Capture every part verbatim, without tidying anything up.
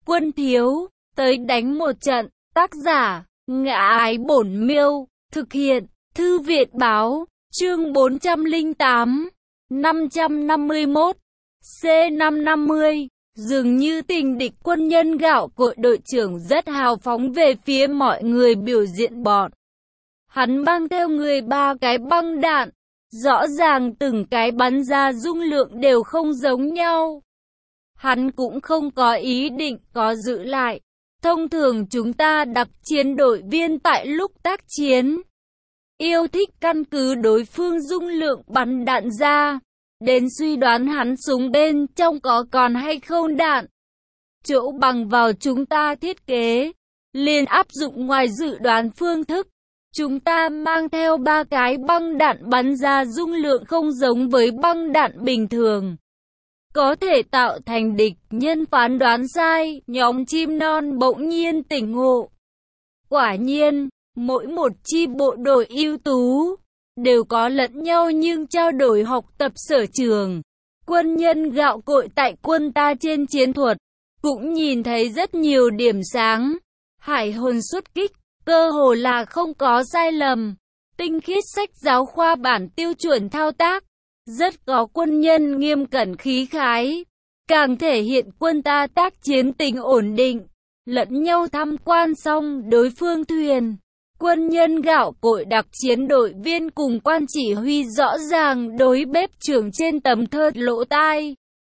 quân thiếu, tới đánh một trận. Tác giả, Ngã Ái Bổn Miêu, thực hiện, Thư Viện Báo, chương bốn trăm lẻ tám, năm trăm năm mươi mốt, C năm trăm năm mươi. Dường như tình địch quân nhân gạo cội đội trưởng rất hào phóng về phía mọi người biểu diễn bọn. Hắn mang theo người ba cái băng đạn, rõ ràng từng cái bắn ra dung lượng đều không giống nhau. Hắn cũng không có ý định có giữ lại. Thông thường chúng ta đặc chiến đội viên tại lúc tác chiến, yêu thích căn cứ đối phương dung lượng bắn đạn ra, đến suy đoán hắn súng bên trong có còn hay không đạn. Chỗ bằng vào chúng ta thiết kế, liền áp dụng ngoài dự đoán phương thức. Chúng ta mang theo ba cái băng đạn bắn ra dung lượng không giống với băng đạn bình thường, có thể tạo thành địch nhân phán đoán sai. Nhóm chim non bỗng nhiên tỉnh ngộ. Quả nhiên, mỗi một chi bộ đội ưu tú đều có lẫn nhau nhưng trao đổi học tập sở trường. Quân nhân gạo cội tại quân ta trên chiến thuật cũng nhìn thấy rất nhiều điểm sáng. Hải hồn xuất kích cơ hồ là không có sai lầm, tinh khiết sách giáo khoa bản tiêu chuẩn thao tác, rất có quân nhân nghiêm cẩn khí khái, càng thể hiện quân ta tác chiến tình ổn định. Lẫn nhau tham quan xong đối phương thuyền, quân nhân gạo cội đặc chiến đội viên cùng quan chỉ huy rõ ràng đối bếp trưởng trên tấm thớt lỗ tai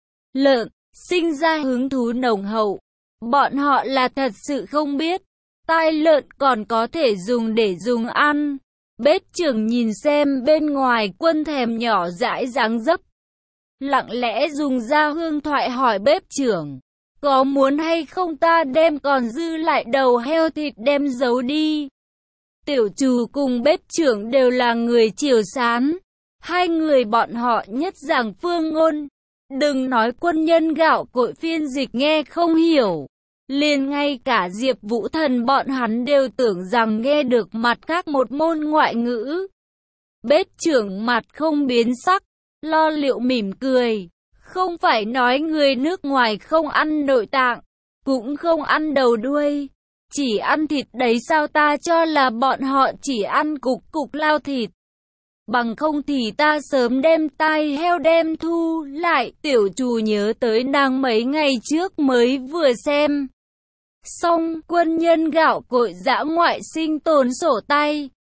lợn sinh ra hứng thú nồng hậu. Bọn họ là thật sự không biết tai lợn còn có thể dùng để dùng ăn. Bếp trưởng nhìn xem bên ngoài quân thèm nhỏ dãi dáng dấp, lặng lẽ dùng ra hương thoại hỏi bếp trưởng, có muốn hay không ta đem còn dư lại đầu heo thịt đem giấu đi. Tiểu trù cùng bếp trưởng đều là người Triều Sán, hai người bọn họ nhất giảng phương ngôn, đừng nói quân nhân gạo cội phiên dịch nghe không hiểu, liền ngay cả Diệp Vũ Thần bọn hắn đều tưởng rằng nghe được mặt khác một môn ngoại ngữ. Bếp trưởng mặt không biến sắc, lo liệu mỉm cười, không phải nói người nước ngoài không ăn nội tạng, cũng không ăn đầu đuôi, chỉ ăn thịt đấy sao? Ta cho là bọn họ chỉ ăn cục cục lao thịt, bằng không thì ta sớm đem tai heo đem thu lại. Tiểu trù nhớ tới nàng mấy ngày trước mới vừa xem xong quân nhân gạo cội dã ngoại sinh tồn sổ tay,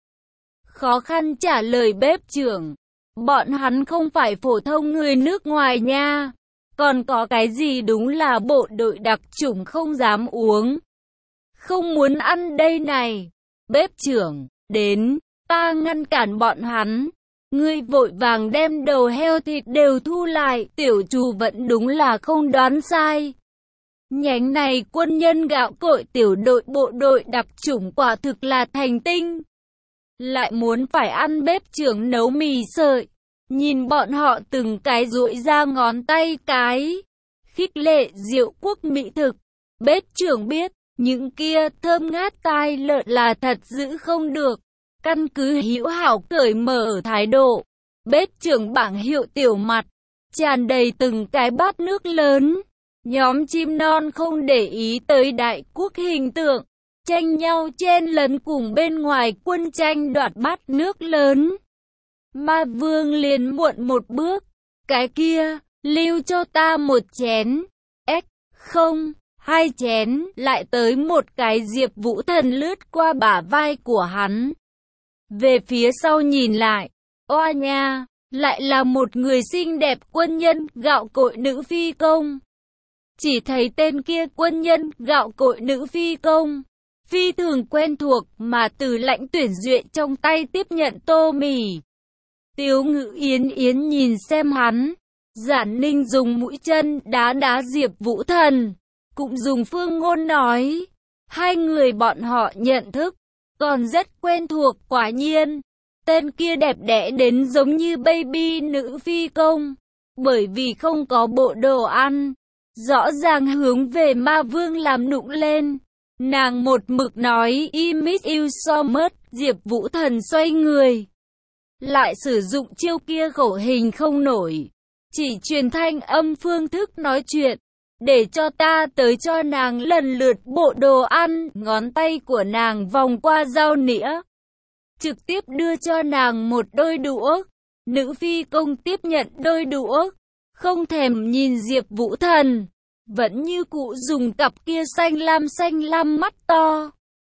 khó khăn trả lời bếp trưởng, bọn hắn không phải phổ thông người nước ngoài nha, còn có cái gì đúng là bộ đội đặc chủng không dám uống, không muốn ăn đây này. Bếp trưởng, đến, ta ngăn cản bọn hắn, ngươi vội vàng đem đầu heo thịt đều thu lại. Tiểu trù vẫn đúng là không đoán sai. Nhánh này quân nhân gạo cội tiểu đội bộ đội đặc chủng quả thực là thành tinh. Lại muốn phải ăn bếp trưởng nấu mì sợi. Nhìn bọn họ từng cái duỗi ra ngón tay cái, khích lệ Diệu Quốc mỹ thực. Bếp trưởng biết, những kia thơm ngát tai lợn là thật giữ không được. Căn cứ hữu hảo cởi mở ở thái độ, bếp trưởng bảng hiệu tiểu mặt, tràn đầy từng cái bát nước lớn. Nhóm chim non không để ý tới đại quốc hình tượng, tranh nhau chen lấn cùng bên ngoài quân tranh đoạt bát nước lớn. Ma Vương liền muộn một bước, cái kia, lưu cho ta một chén, ếch, không, hai chén, lại tới một cái. Diệp Vũ Thần lướt qua bả vai của hắn, về phía sau nhìn lại, oa nha, lại là một người xinh đẹp quân nhân gạo cội nữ phi công. Chỉ thấy tên kia quân nhân gạo cội nữ phi công, phi thường quen thuộc mà từ lãnh tuyển duyệt trong tay tiếp nhận tô mì. Tiếu Ngự Yến Yến nhìn xem hắn, Giản Ninh dùng mũi chân đá đá Diệp Vũ Thần, cũng dùng phương ngôn nói, hai người bọn họ nhận thức, còn rất quen thuộc. Quả nhiên, tên kia đẹp đẽ đến giống như baby nữ phi công, bởi vì không có bộ đồ ăn, rõ ràng hướng về Ma Vương làm nụng lên. Nàng một mực nói I miss you so much. Diệp Vũ Thần xoay người, lại sử dụng chiêu kia khẩu hình không nổi, chỉ truyền thanh âm phương thức nói chuyện. để cho ta tới cho nàng lần lượt bộ đồ ăn. Ngón tay của nàng vòng qua dao nĩa, trực tiếp đưa cho nàng một đôi đũa. Nữ phi công tiếp nhận đôi đũa, không thèm nhìn Diệp Vũ Thần, vẫn như cũ dùng cặp kia xanh lam xanh lam mắt to,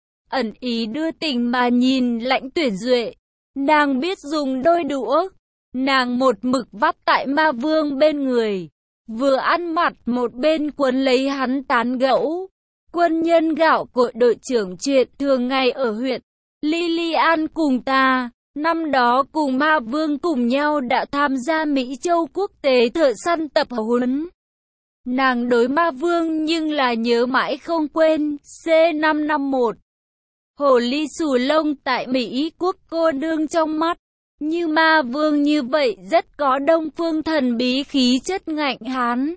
ẩn ý đưa tình mà nhìn Lãnh Tuyển Duệ. Nàng biết dùng đôi đũa, nàng một mực vắt tại Ma Vương bên người, vừa ăn mặt một bên quấn lấy hắn tán gẫu. Quân nhân gạo cội đội trưởng chuyện thường ngày ở huyện Lilian cùng ta, năm đó cùng Ma Vương cùng nhau đã tham gia Mỹ Châu quốc tế thợ săn tập huấn. Nàng đối Ma Vương nhưng là nhớ mãi không quên. C năm năm mốt Hồ ly xù lông tại Mỹ quốc cô nương trong mắt, như Ma Vương như vậy rất có đông phương thần bí khí chất ngạnh hán.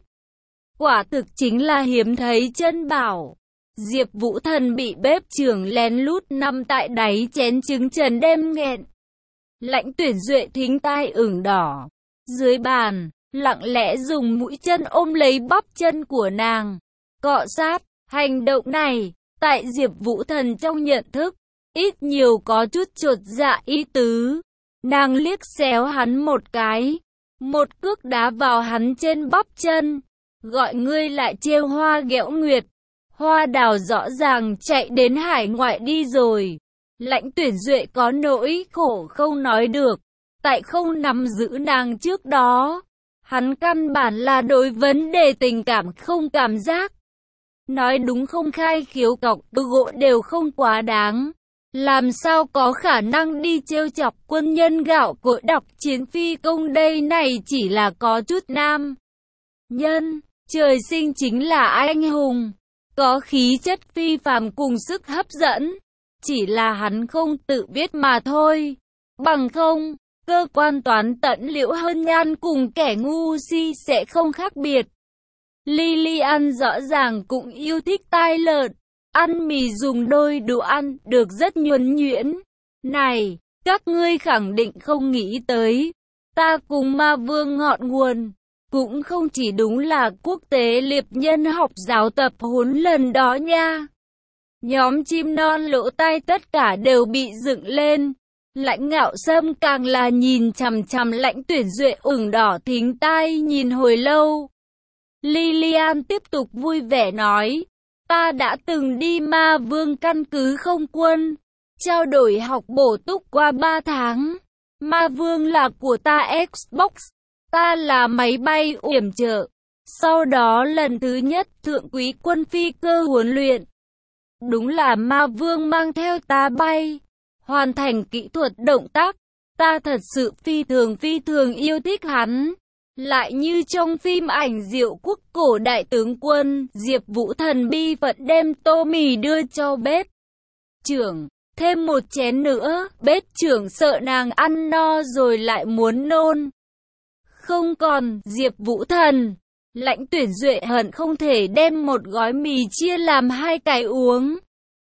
Quả thực chính là hiếm thấy chân bảo. Diệp Vũ Thần bị bếp trưởng lén lút nằm tại đáy chén trứng trần đem nghẹn. Lãnh Tuyển Duệ thính tai ửng đỏ, dưới bàn, lặng lẽ dùng mũi chân ôm lấy bắp chân của nàng, cọ sát. Hành động này, tại Diệp Vũ Thần trong nhận thức, ít nhiều có chút chột dạ ý tứ. Nàng liếc xéo hắn một cái, một cước đá vào hắn trên bắp chân, gọi ngươi lại trêu Hoa ghẹo nguyệt. Hoa đào rõ ràng chạy đến hải ngoại đi rồi. Lãnh Tuyển Duệ có nỗi khổ không nói được, tại không nắm giữ nàng trước đó, hắn căn bản là đối vấn đề tình cảm không cảm giác. Nói đúng không khai khiếu cọc gỗ đều không quá đáng. Làm sao có khả năng đi trêu chọc quân nhân gạo cội đọc chiến phi công đây, này chỉ là có chút nam nhân, trời sinh chính là anh hùng, có khí chất phi phàm cùng sức hấp dẫn. Chỉ là hắn không tự biết mà thôi. Bằng không, cơ quan toán tận liễu hơn nhan cùng kẻ ngu si sẽ không khác biệt. Lilian rõ ràng cũng yêu thích tai lợn, ăn mì dùng đôi đũa ăn được rất nhuần nhuyễn. Này, các ngươi khẳng định không nghĩ tới, ta cùng Ma Vương ngọn nguồn, cũng không chỉ đúng là quốc tế liệp nhân học giáo tập huấn lần đó nha. Nhóm chim non lỗ tai tất cả đều bị dựng lên. Lãnh Ngạo Sâm càng là nhìn chằm chằm Lãnh Tuyển Duệ ửng đỏ thính tai nhìn hồi lâu. Lilian tiếp tục vui vẻ nói, ta đã từng đi Ma Vương căn cứ không quân, trao đổi học bổ túc qua ba tháng. Ma Vương là của ta Xbox, ta là máy bay yểm trợ. Sau đó lần thứ nhất thượng quý quân phi cơ huấn luyện. Đúng là Ma Vương mang theo ta bay, hoàn thành kỹ thuật động tác. Ta thật sự phi thường phi thường yêu thích hắn. Lại như trong phim ảnh Diệu Quốc cổ đại tướng quân, Diệp Vũ Thần bi phận đem tô mì đưa cho bếp trưởng, thêm một chén nữa. Bếp trưởng sợ nàng ăn no rồi lại muốn nôn. Không còn Diệp Vũ Thần, Lãnh Tuyển Duệ hận không thể đem một gói mì chia làm hai cái uống.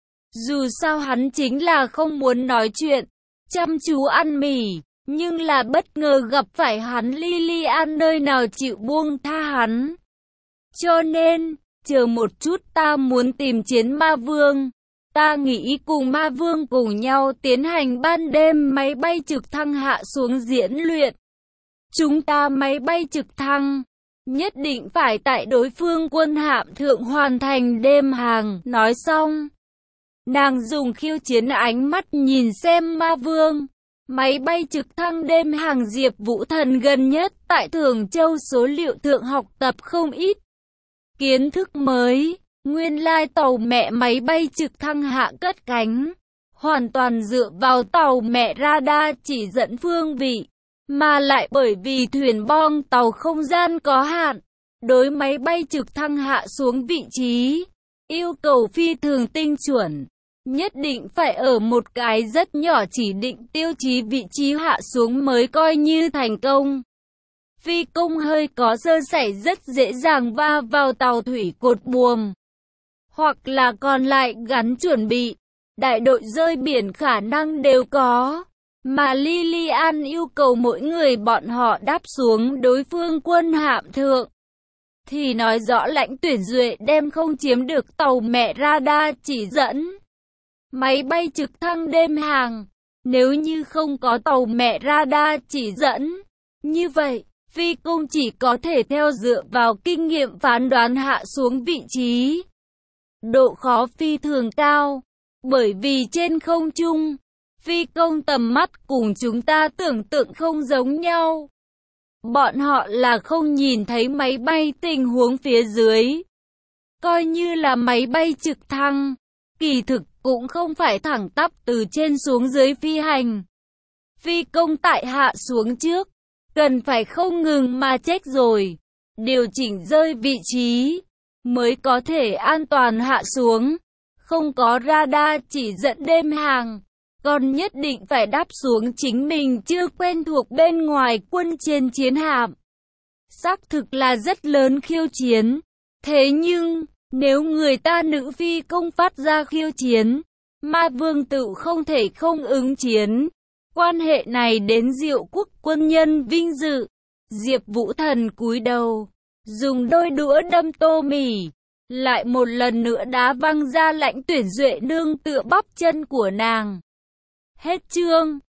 Dù sao hắn chính là không muốn nói chuyện, chăm chú ăn mì, nhưng là bất ngờ gặp phải hắn. Lilian nơi nào chịu buông tha hắn. Cho nên, chờ một chút, ta muốn tìm chiến Ma Vương. Ta nghĩ cùng Ma Vương cùng nhau tiến hành ban đêm máy bay trực thăng hạ xuống diễn luyện. Chúng ta máy bay trực thăng nhất định phải tại đối phương quân hạm thượng hoàn thành đêm hàng. Nói xong, nàng dùng khiêu chiến ánh mắt nhìn xem Ma Vương. Máy bay trực thăng đêm hàng Diệp Vũ Thần gần nhất tại Thường Châu số liệu thượng học tập không ít kiến thức mới. Nguyên lai tàu mẹ máy bay trực thăng hạ cất cánh, hoàn toàn dựa vào tàu mẹ radar chỉ dẫn phương vị, mà lại bởi vì thuyền bong tàu không gian có hạn, đối máy bay trực thăng hạ xuống vị trí, yêu cầu phi thường tinh chuẩn. Nhất định phải ở một cái rất nhỏ chỉ định tiêu chí vị trí hạ xuống mới coi như thành công. Phi công hơi có sơ sẩy rất dễ dàng va vào tàu thủy cột buồm, hoặc là còn lại gắn chuẩn bị. Đại đội rơi biển khả năng đều có, mà Lilian yêu cầu mỗi người bọn họ đáp xuống đối phương quân hạm thượng. thì nói rõ Lãnh Tuyển Duệ đem không chiếm được tàu mẹ radar chỉ dẫn máy bay trực thăng đêm hàng. Nếu như không có tàu mẹ radar chỉ dẫn, như vậy, phi công chỉ có thể theo dựa vào kinh nghiệm phán đoán hạ xuống vị trí. Độ khó phi thường cao, bởi vì trên không trung, phi công tầm mắt cùng chúng ta tưởng tượng không giống nhau. Bọn họ là không nhìn thấy máy bay tình huống phía dưới. Coi như là máy bay trực thăng, kỳ thực cũng không phải thẳng tắp từ trên xuống dưới phi hành. Phi công tại hạ xuống trước, cần phải không ngừng mà check rồi, điều chỉnh rơi vị trí, mới có thể an toàn hạ xuống. Không có radar chỉ dẫn đêm hàng, còn nhất định phải đáp xuống chính mình chưa quen thuộc bên ngoài quân trên chiến hạm. Xác thực là rất lớn khiêu chiến. Thế nhưng, nếu người ta nữ phi công phát ra khiêu chiến, Ma Vương tự không thể không ứng chiến. Quan hệ này đến Diệu Quốc quân nhân vinh dự. Diệp Vũ Thần cúi đầu, dùng đôi đũa đâm tô mì, lại một lần nữa đá văng ra Lãnh Tuyển Duệ nương tựa bắp chân của nàng. Hết chương.